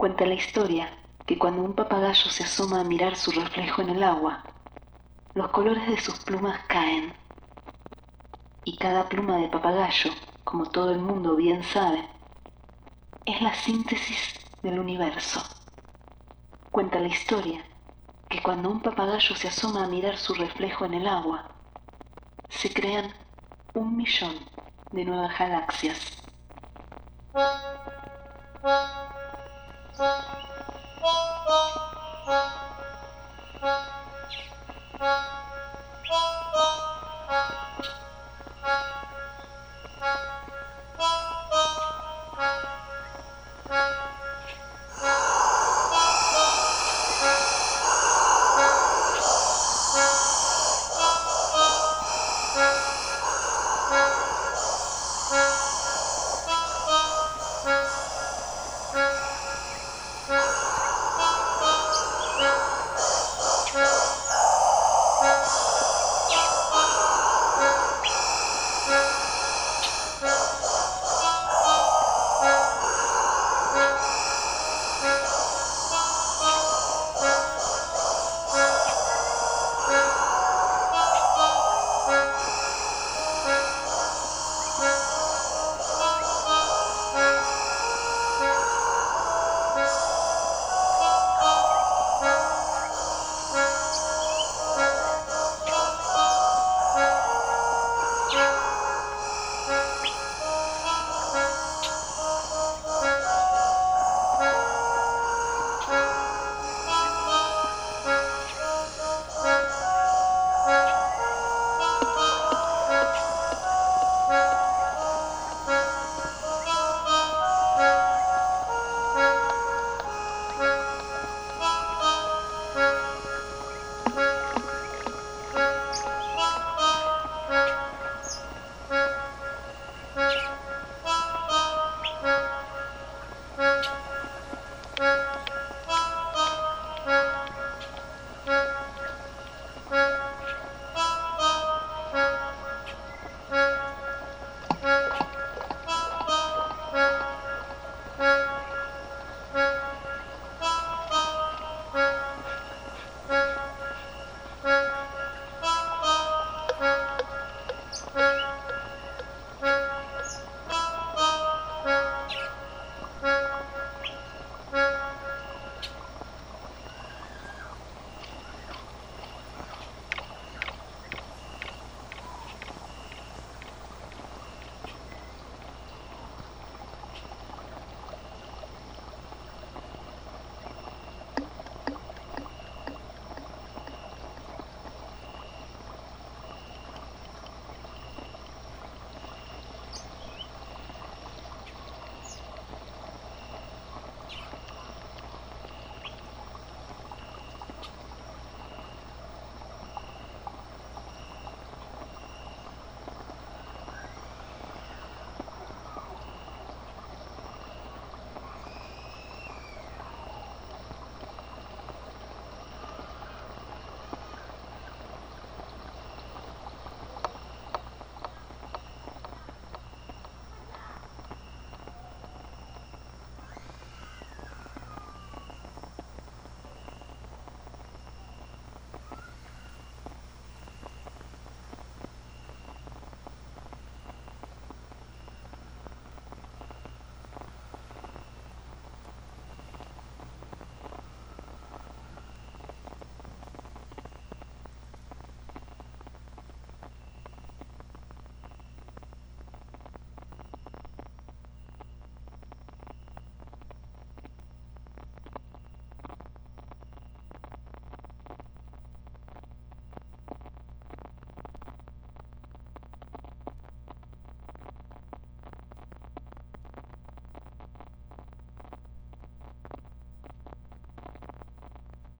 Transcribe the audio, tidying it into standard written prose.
Cuenta la historia que cuando un papagayo se asoma a mirar su reflejo en el agua, los colores de sus plumas caen. Y cada pluma de papagayo, como todo el mundo bien sabe, es la síntesis del universo. Cuenta la historia que cuando un papagayo se asoma a mirar su reflejo en el agua, se crean 1.000.000 de nuevas galaxias.